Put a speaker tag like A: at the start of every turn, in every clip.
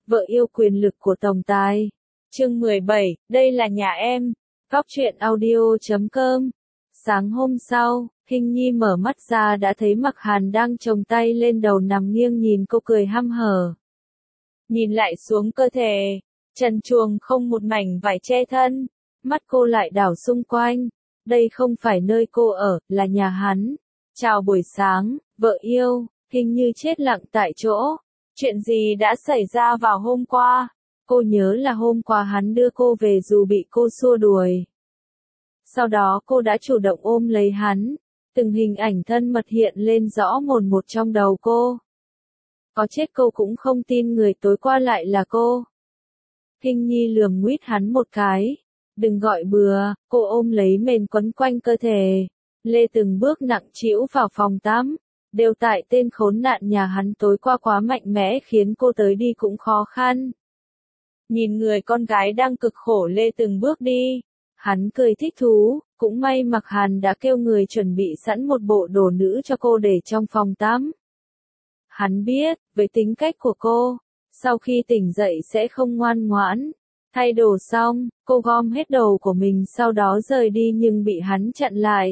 A: vợ yêu quyền lực của tổng tài. Chương 17, đây là nhà em. Góc truyện audio.com. Sáng hôm sau, Hình Nhi mở mắt ra đã thấy Mặc Hàn đang chồng tay lên đầu nằm nghiêng nhìn cô cười hăm hở. Nhìn lại xuống cơ thể, trần truồng không một mảnh vải che thân, mắt cô lại đảo xung quanh. Đây không phải nơi cô ở, là nhà hắn. Chào buổi sáng, vợ yêu. Hình Như chết lặng tại chỗ. Chuyện gì đã xảy ra vào hôm qua? Cô nhớ là hôm qua hắn đưa cô về dù bị cô xua đuổi. Sau đó cô đã chủ động ôm lấy hắn. Từng hình ảnh thân mật hiện lên rõ mồn một trong đầu cô. Có chết cô cũng không tin người tối qua lại là cô. Hình Nhi lườm nguýt hắn một cái. Đừng gọi bừa, cô ôm lấy mền quấn quanh cơ thể. Lê từng bước nặng trĩu vào phòng tắm. Đều tại tên khốn nạn nhà hắn tối qua quá mạnh mẽ khiến cô tới đi cũng khó khăn. Nhìn người con gái đang cực khổ Lê từng bước đi. Hắn cười thích thú, cũng may Mặc Hàn đã kêu người chuẩn bị sẵn một bộ đồ nữ cho cô để trong phòng tắm. Hắn biết, với tính cách của cô, sau khi tỉnh dậy sẽ không ngoan ngoãn. Thay đồ xong, cô gom hết đồ của mình sau đó rời đi nhưng bị hắn chặn lại.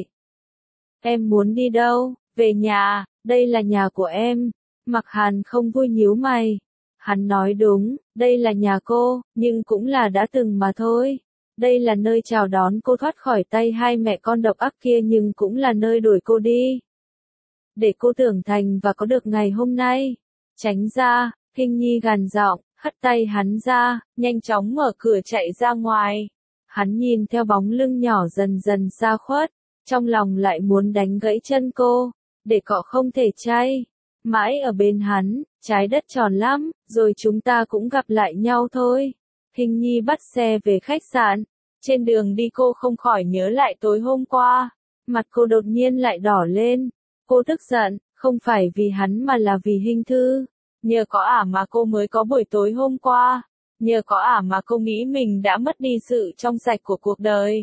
A: Em muốn đi đâu? Về nhà, đây là nhà của em. Mặc Hàn không vui nhíu mày. Hắn nói đúng, đây là nhà cô, nhưng cũng là đã từng mà thôi. Đây là nơi chào đón cô thoát khỏi tay hai mẹ con độc ác kia nhưng cũng là nơi đuổi cô đi. Để cô trưởng thành và có được ngày hôm nay. Tránh ra, Hình Nhi gằn giọng, hất tay hắn ra, nhanh chóng mở cửa chạy ra ngoài. Hắn nhìn theo bóng lưng nhỏ dần dần xa khuất, trong lòng lại muốn đánh gãy chân cô, để cọ không thể chay. Mãi ở bên hắn, trái đất tròn lắm, rồi chúng ta cũng gặp lại nhau thôi. Hình Nhi bắt xe về khách sạn. Trên đường đi cô không khỏi nhớ lại tối hôm qua. Mặt cô đột nhiên lại đỏ lên. Cô tức giận, không phải vì hắn mà là vì Hình Thư. Nhờ có ả mà cô mới có buổi tối hôm qua. Nhờ có ả mà cô nghĩ mình đã mất đi sự trong sạch của cuộc đời.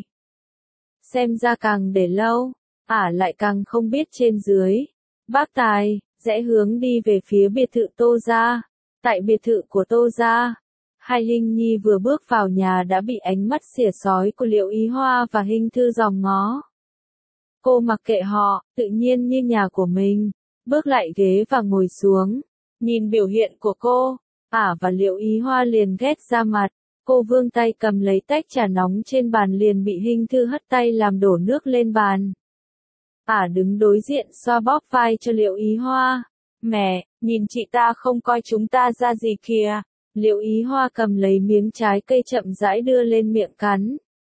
A: Xem ra càng để lâu, ả lại càng không biết trên dưới. Bác Tài, rẽ hướng đi về phía biệt thự Tô gia. Tại biệt thự của Tô gia, hai Hình Nhi vừa bước vào nhà đã bị ánh mắt xỉa xói của Liệu Ý Hoa và Hình Thư dòm ngó. Cô mặc kệ họ, tự nhiên như nhà của mình, bước lại ghế và ngồi xuống. Nhìn biểu hiện của cô, ả và Liệu Ý Hoa liền ghét ra mặt. Cô vươn tay cầm lấy tách trà nóng trên bàn liền bị Hình Thư hất tay làm đổ nước lên bàn. Ả đứng đối diện xoa bóp vai cho Liệu Ý Hoa. Mẹ, nhìn chị ta không coi chúng ta ra gì kìa. Liệu Ý Hoa cầm lấy miếng trái cây chậm rãi đưa lên miệng cắn.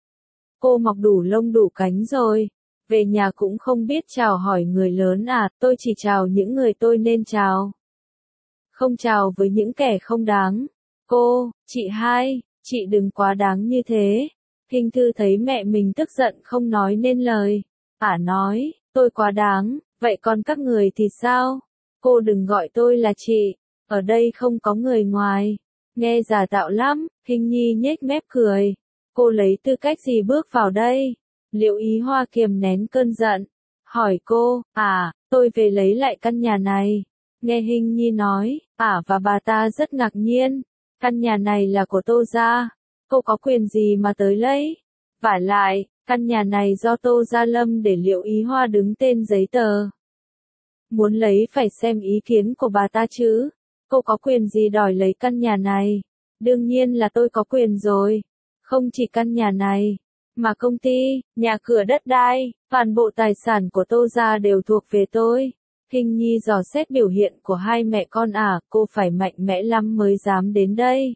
A: Cô mọc đủ lông đủ cánh rồi. Về nhà cũng không biết chào hỏi người lớn à, tôi chỉ chào những người tôi nên chào. Không chào với những kẻ không đáng. Cô, chị hai, chị đừng quá đáng như thế. Hình Thư thấy mẹ mình tức giận không nói nên lời. Ả nói, tôi quá đáng, vậy còn các người thì sao? Cô đừng gọi tôi là chị, ở đây không có người ngoài. Nghe giả tạo lắm, Hình Nhi nhếch mép cười. Cô lấy tư cách gì bước vào đây? Liệu Ý Hoa kiềm nén cơn giận. Hỏi cô, tôi về lấy lại căn nhà này. Nghe Hình Nhi nói, ả và bà ta rất ngạc nhiên. Căn nhà này là của Tô gia. Cô có quyền gì mà tới lấy? Vả lại, căn nhà này do Tô gia lâm để Liệu Ý Hoa đứng tên giấy tờ. Muốn lấy phải xem ý kiến của bà ta chứ. Cô có quyền gì đòi lấy căn nhà này? Đương nhiên là tôi có quyền rồi. Không chỉ căn nhà này, mà công ty, nhà cửa đất đai, toàn bộ tài sản của Tô gia đều thuộc về tôi. Hình Nhi dò xét biểu hiện của hai mẹ con cô phải mạnh mẽ lắm mới dám đến đây.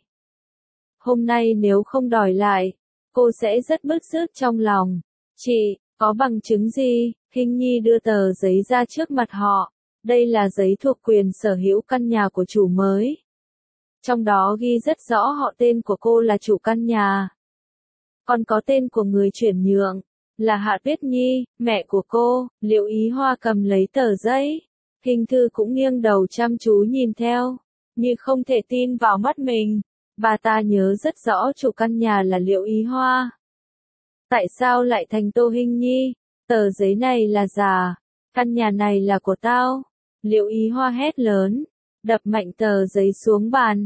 A: Hôm nay nếu không đòi lại, cô sẽ rất bứt rứt trong lòng. Chị, có bằng chứng gì? Hình Nhi đưa tờ giấy ra trước mặt họ. Đây là giấy thuộc quyền sở hữu căn nhà của chủ mới. Trong đó ghi rất rõ họ tên của cô là chủ căn nhà. Còn có tên của người chuyển nhượng, là Hạ Tuyết Nhi, mẹ của cô. Liệu Ý Hoa cầm lấy tờ giấy. Hình Thư cũng nghiêng đầu chăm chú nhìn theo, như không thể tin vào mắt mình. Bà ta nhớ rất rõ chủ căn nhà là Liệu Ý Hoa. Tại sao lại thành Tô Hình Nhi? Tờ giấy này là giả. Căn nhà này là của tao. Liệu Ý Hoa hét lớn, đập mạnh tờ giấy xuống bàn.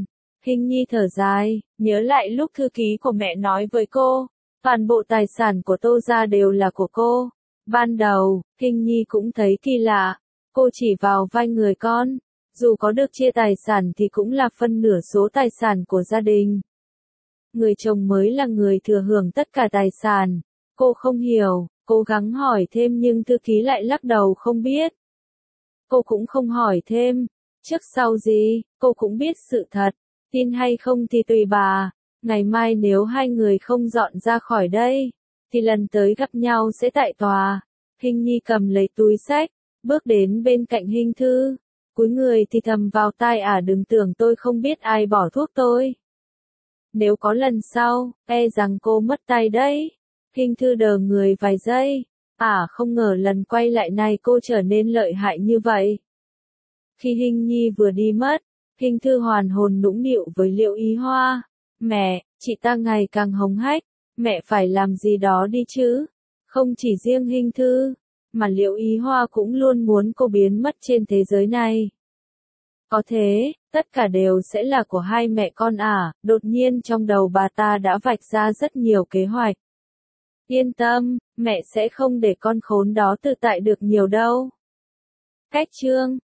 A: Hình nhi thở dài, nhớ lại lúc thư ký của mẹ nói với cô, toàn bộ tài sản của Tô gia đều là của cô. Ban đầu, Hình nhi cũng thấy kỳ lạ, cô chỉ vào vai người con, dù có được chia tài sản thì cũng là phân nửa số tài sản của gia đình. Người chồng mới là người thừa hưởng tất cả tài sản. Cô không hiểu, cố gắng hỏi thêm nhưng thư ký lại lắc đầu không biết. Cô cũng không hỏi thêm, trước sau gì, cô cũng biết sự thật, tin hay không thì tùy bà. Ngày mai nếu hai người không dọn ra khỏi đây, thì lần tới gặp nhau sẽ tại tòa. Hình nhi cầm lấy túi xách, bước đến bên cạnh Hình Thư, cúi người thì thầm vào tai đừng tưởng tôi không biết ai bỏ thuốc tôi. Nếu có lần sau, e rằng cô mất tay đấy. Hình Thư đờ người vài giây, không ngờ lần quay lại này cô trở nên lợi hại như vậy. Khi Hình nhi vừa đi mất, Hình Thư hoàn hồn nũng nịu với Liễu Ý Hoa. Mẹ, chị ta ngày càng hống hách, mẹ phải làm gì đó đi chứ. Không chỉ riêng Hình Thư, mà Liễu Ý Hoa cũng luôn muốn cô biến mất trên thế giới này. Có thế, tất cả đều sẽ là của hai mẹ con đột nhiên trong đầu bà ta đã vạch ra rất nhiều kế hoạch. Yên tâm, mẹ sẽ không để con khốn đó tự tại được nhiều đâu. Cách chương